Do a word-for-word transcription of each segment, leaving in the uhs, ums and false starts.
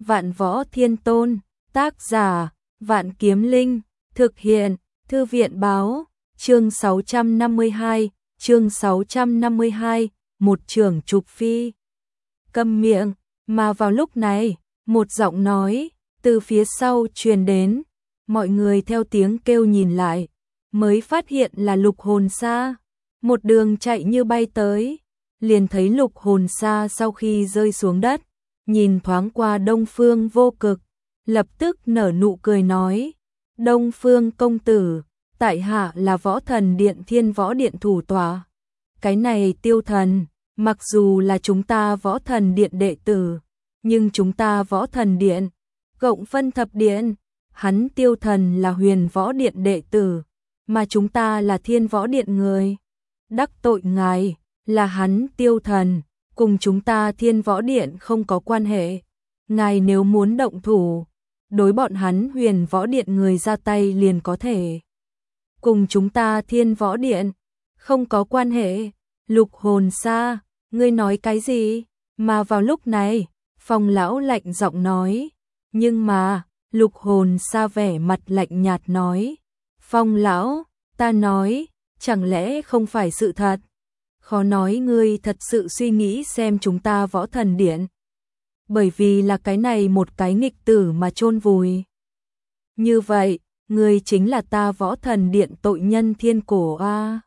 Vạn Võ Thiên Tôn, tác giả, Vạn Kiếm Linh, thực hiện, Thư viện báo, chương sáu trăm năm mươi hai, chương sáu trăm năm mươi hai, một trưởng trục phi. Câm miệng, mà vào lúc này, một giọng nói, từ phía sau truyền đến, mọi người theo tiếng kêu nhìn lại, mới phát hiện là Lục Hồn Sa, một đường chạy như bay tới, liền thấy Lục Hồn Sa sau khi rơi xuống đất, nhìn thoáng qua Đông Phương Vô Cực, lập tức nở nụ cười nói, Đông Phương công tử, tại hạ là Võ Thần Điện Thiên Võ Điện thủ tọa. Cái này Tiêu Thần, mặc dù là chúng ta Võ Thần Điện đệ tử, nhưng chúng ta Võ Thần Điện, cộng phân thập điện, hắn Tiêu Thần là Huyền Võ Điện đệ tử, mà chúng ta là Thiên Võ Điện người. Đắc tội ngài, là hắn Tiêu Thần, cùng chúng ta Thiên Võ Điện không có quan hệ. Ngài nếu muốn động thủ, đối bọn hắn Huyền Võ Điện người ra tay liền có thể. Cùng chúng ta Thiên Võ Điện, không có quan hệ. Lục Hồn Sa, ngươi nói cái gì? Mà vào lúc này, Phong lão lạnh giọng nói. Nhưng mà, Lục Hồn Sa vẻ mặt lạnh nhạt nói. Phong lão, ta nói, chẳng lẽ không phải sự thật? Khó nói ngươi thật sự suy nghĩ xem chúng ta Võ Thần Điện. Bởi vì là cái này một cái nghịch tử mà chôn vùi. Như vậy, ngươi chính là ta Võ Thần Điện tội nhân thiên cổ a.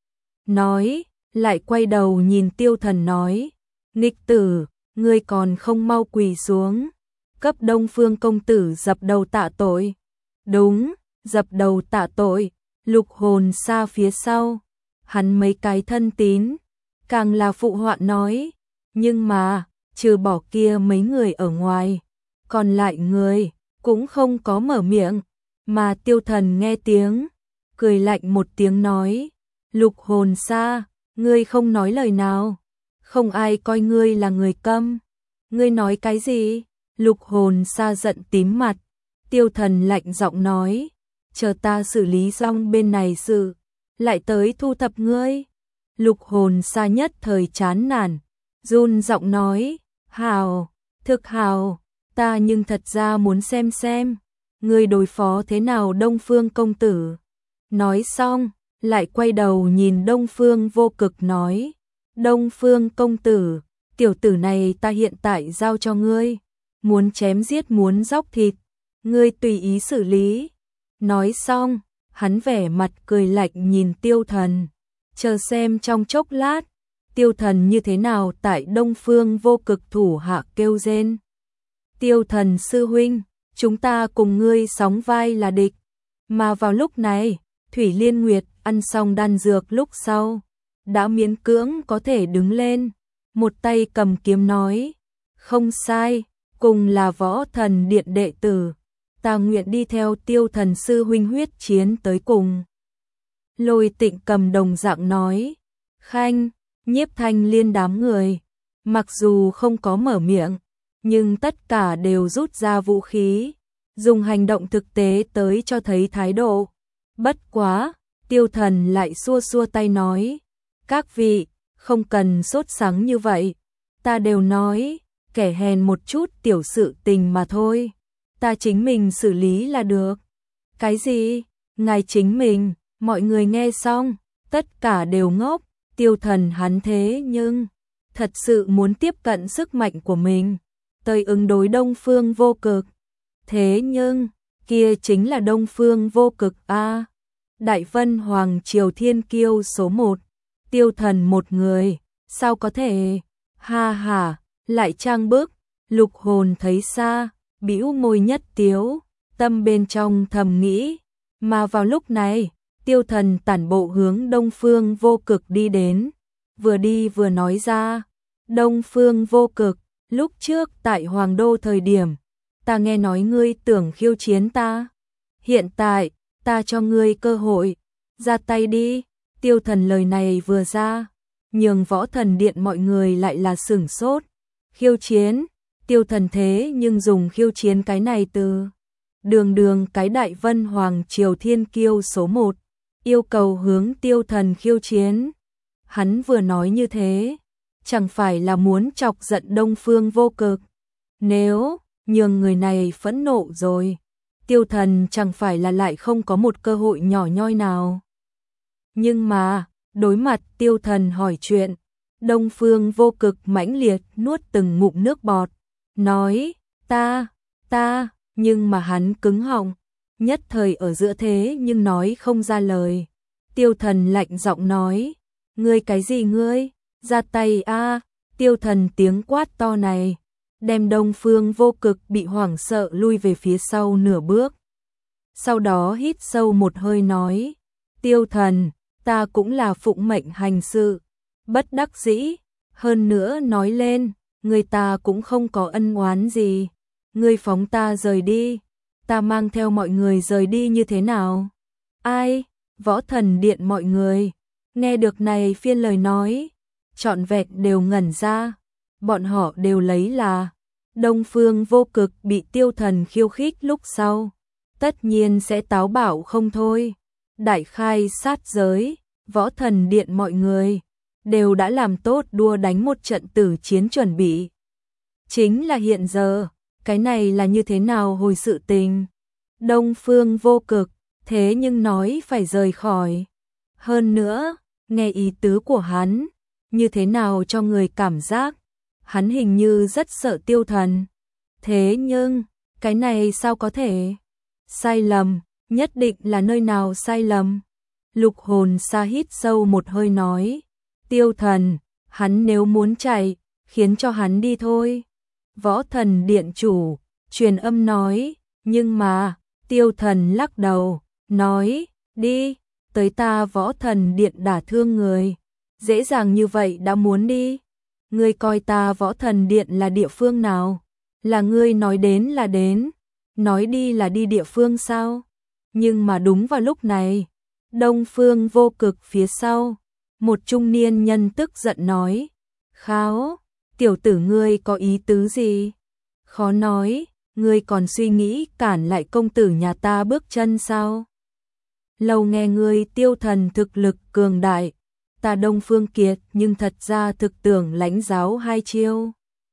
Nói, lại quay đầu nhìn Tiêu Thần nói, nghịch tử, ngươi còn không mau quỳ xuống, cấp Đông Phương công tử dập đầu tạ tội. Đúng, dập đầu tạ tội. Lục Hồn Sa phía sau, hắn mấy cái thân tín, càng là phụ họa nói, nhưng mà, trừ bỏ kia mấy người ở ngoài, còn lại người, cũng không có mở miệng, mà Tiêu Thần nghe tiếng, cười lạnh một tiếng nói, Lục Hồn Sa, ngươi không nói lời nào, không ai coi ngươi là người câm, ngươi nói cái gì? Lục Hồn Sa giận tím mặt, Tiêu Thần lạnh giọng nói, chờ ta xử lý xong bên này sự, lại tới thu thập ngươi. Lục Hồn Sa nhất thời chán nản, run giọng nói, hào, thực hào, ta nhưng thật ra muốn xem xem, ngươi đối phó thế nào Đông Phương công tử. Nói xong, lại quay đầu nhìn Đông Phương Vô Cực nói, Đông Phương công tử, tiểu tử này ta hiện tại giao cho ngươi, muốn chém giết muốn róc thịt, ngươi tùy ý xử lý. Nói xong, hắn vẻ mặt cười lạnh nhìn Tiêu Thần, chờ xem trong chốc lát, Tiêu Thần như thế nào tại Đông Phương Vô Cực thủ hạ kêu rên. Tiêu Thần sư huynh, chúng ta cùng ngươi sóng vai là địch. Mà vào lúc này, Thủy Liên Nguyệt ăn xong đan dược lúc sau, đã miễn cưỡng có thể đứng lên, một tay cầm kiếm nói, không sai, cùng là Võ Thần Điện đệ tử, ta nguyện đi theo Tiêu Thần sư huynh huyết chiến tới cùng. Lôi Tịnh cầm đồng dạng nói, Khanh, Nhiếp Thanh Liên đám người, mặc dù không có mở miệng, nhưng tất cả đều rút ra vũ khí, dùng hành động thực tế tới cho thấy thái độ. Bất quá, Tiêu Thần lại xua xua tay nói, các vị, không cần sốt sắng như vậy, ta đều nói, kẻ hèn một chút tiểu sự tình mà thôi, ta chính mình xử lý là được. Cái gì? Ngài chính mình? Mọi người nghe xong, tất cả đều ngốc, Tiêu Thần hắn thế nhưng, thật sự muốn tiếp cận sức mạnh của mình, tới ứng đối Đông Phương Vô Cực. Thế nhưng, kia chính là Đông Phương Vô Cực a, Đại Vân Hoàng Triều Thiên Kiêu số một, Tiêu Thần một người, sao có thể? Ha ha, lại trang bức. Lục Hồn thấy xa, bĩu môi nhất tiếu, tâm bên trong thầm nghĩ, mà vào lúc này, Tiêu Thần tản bộ hướng Đông Phương Vô Cực đi đến, vừa đi vừa nói ra, Đông Phương Vô Cực, lúc trước tại Hoàng Đô thời điểm, ta nghe nói ngươi tưởng khiêu chiến ta, hiện tại, ta cho ngươi cơ hội, ra tay đi. Tiêu Thần lời này vừa ra, nhường Võ Thần Điện mọi người lại là sửng sốt, khiêu chiến, Tiêu Thần thế nhưng dùng khiêu chiến cái này từ, đường đường cái Đại Vân Hoàng Triều Thiên Kiêu số một, yêu cầu hướng Tiêu Thần khiêu chiến. Hắn vừa nói như thế, chẳng phải là muốn chọc giận Đông Phương Vô Cực. Nếu nhường người này phẫn nộ rồi. Tiêu Thần chẳng phải là lại không có một cơ hội nhỏ nhoi nào. Nhưng mà, đối mặt Tiêu Thần hỏi chuyện, Đông Phương Vô Cực mãnh liệt nuốt từng ngụm nước bọt, nói, ta, ta, nhưng mà hắn cứng họng, nhất thời ở giữa thế nhưng nói không ra lời. Tiêu Thần lạnh giọng nói, ngươi cái gì ngươi, ra tay a. Tiêu Thần tiếng quát to này, đem Đông Phương Vô Cực bị hoảng sợ lui về phía sau nửa bước. Sau đó hít sâu một hơi nói, Tiêu Thần, ta cũng là phụng mệnh hành sự, bất đắc dĩ, hơn nữa nói lên, người ta cũng không có ân oán gì, ngươi phóng ta rời đi, ta mang theo mọi người rời đi như thế nào? Ai? Võ Thần Điện mọi người, nghe được này phiên lời nói, trọn vẹn đều ngẩn ra, bọn họ đều lấy là Đông Phương Vô Cực bị Tiêu Thần khiêu khích lúc sau, tất nhiên sẽ táo bạo không thôi. Đại khai sát giới, Võ Thần Điện mọi người đều đã làm tốt đua đánh một trận tử chiến chuẩn bị. Chính là hiện giờ, cái này là như thế nào hồi sự tình? Đông Phương Vô Cực, thế nhưng nói phải rời khỏi. Hơn nữa, nghe ý tứ của hắn, như thế nào cho người cảm giác, hắn hình như rất sợ Tiêu Thần. Thế nhưng, cái này sao có thể? Sai lầm, nhất định là nơi nào sai lầm? Lục Hồn Sa hít sâu một hơi nói, Tiêu Thần, hắn nếu muốn chạy, khiến cho hắn đi thôi. Võ Thần Điện chủ, truyền âm nói, nhưng mà, Tiêu Thần lắc đầu, nói, đi, tới ta Võ Thần Điện đả thương người, dễ dàng như vậy đã muốn đi. Ngươi coi ta Võ Thần Điện là địa phương nào? Là ngươi nói đến là đến, nói đi là đi địa phương sao? Nhưng mà đúng vào lúc này, Đông Phương Vô Cực phía sau, một trung niên nhân tức giận nói, Kháo, tiểu tử ngươi có ý tứ gì? Khó nói, ngươi còn suy nghĩ cản lại công tử nhà ta bước chân sao? Lâu nghe ngươi Tiêu Thần thực lực cường đại, ta Đông Phương Kiệt nhưng thật ra thực tưởng lãnh giáo hai chiêu.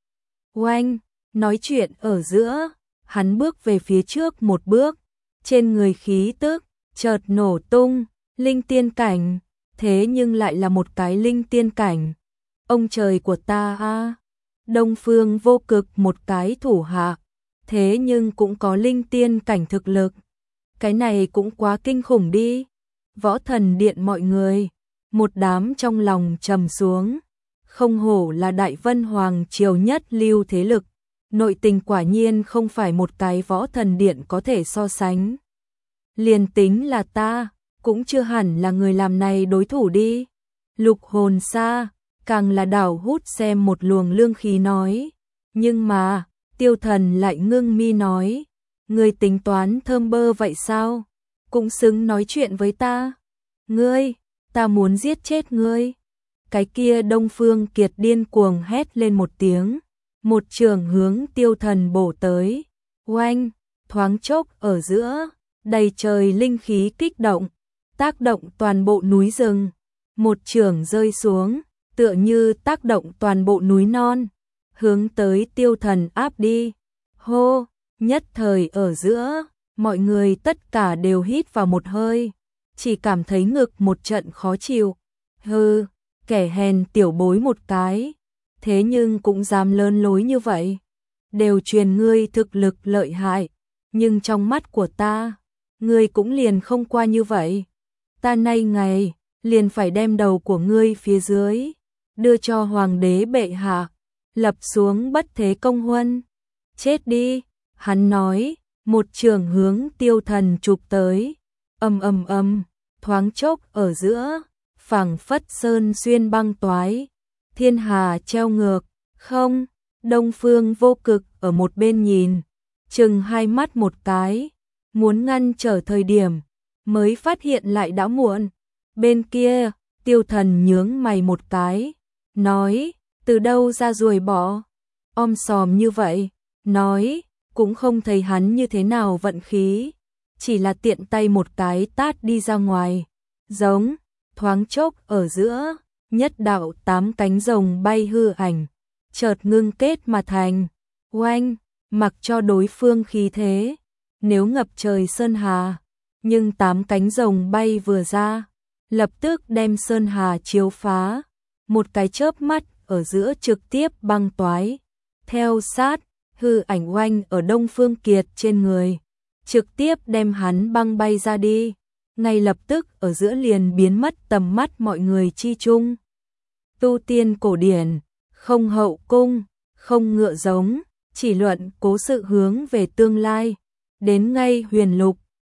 Oanh, nói chuyện ở giữa, hắn bước về phía trước một bước, trên người khí tức, chợt nổ tung, linh tiên cảnh, thế nhưng lại là một cái linh tiên cảnh. Ông trời của ta a, Đông Phương Vô Cực một cái thủ hạ, thế nhưng cũng có linh tiên cảnh thực lực. Cái này cũng quá kinh khủng đi. Võ Thần Điện mọi người, một đám trong lòng trầm xuống, không hổ là Đại Vân Hoàng triều nhất lưu thế lực, nội tình quả nhiên không phải một cái Võ Thần Điện có thể so sánh. Liền tính là ta, cũng chưa hẳn là người làm này đối thủ đi. Lục Hồn Sa, càng là đảo hút xem một luồng lương khí nói. Nhưng mà, Tiêu Thần lại ngưng mi nói, ngươi tính toán thơm bơ vậy sao? Cũng xứng nói chuyện với ta. Ngươi, ta muốn giết chết ngươi. Cái kia Đông Phương Kiệt điên cuồng hét lên một tiếng, một trường hướng Tiêu Thần bổ tới. Oanh, thoáng chốc ở giữa, đầy trời linh khí kích động, tác động toàn bộ núi rừng. Một trường rơi xuống, tựa như tác động toàn bộ núi non, hướng tới Tiêu Thần áp đi. Hô, nhất thời ở giữa, mọi người tất cả đều hít vào một hơi, chỉ cảm thấy ngực một trận khó chịu. Hừ, kẻ hèn tiểu bối một cái, thế nhưng cũng dám lớn lối như vậy. Đều truyền ngươi thực lực lợi hại, nhưng trong mắt của ta, ngươi cũng liền không qua như vậy. Ta nay ngày, liền phải đem đầu của ngươi phía dưới, đưa cho hoàng đế bệ hạ, lập xuống bất thế công huân. Chết đi, hắn nói, một trường hướng Tiêu Thần chụp tới, ầm ầm ầm, thoáng chốc ở giữa, phảng phất sơn xuyên băng toái, thiên hà treo ngược, không, Đông Phương Vô Cực ở một bên nhìn, chừng hai mắt một cái, muốn ngăn trở thời điểm, mới phát hiện lại đã muộn. Bên kia, Tiêu Thần nhướng mày một cái, nói, từ đâu ra ruồi bọ, om sòm như vậy, nói, cũng không thấy hắn như thế nào vận khí, chỉ là tiện tay một cái tát đi ra ngoài, giống, thoáng chốc ở giữa, nhất đạo tám cánh rồng bay hư ảnh, chợt ngưng kết mà thành, oanh, mặc cho đối phương khí thế, nếu ngập trời sơn hà, nhưng tám cánh rồng bay vừa ra, lập tức đem sơn hà chiếu phá, một cái chớp mắt ở giữa trực tiếp băng toái, theo sát, hư ảnh oanh ở Đông Phương Kiệt trên người, trực tiếp đem hắn băng bay ra đi, ngay lập tức ở giữa liền biến mất tầm mắt mọi người chi chung. Tu tiên cổ điển, không hậu cung, không ngựa giống, chỉ luận cố sự hướng về tương lai, đến ngay huyền lục,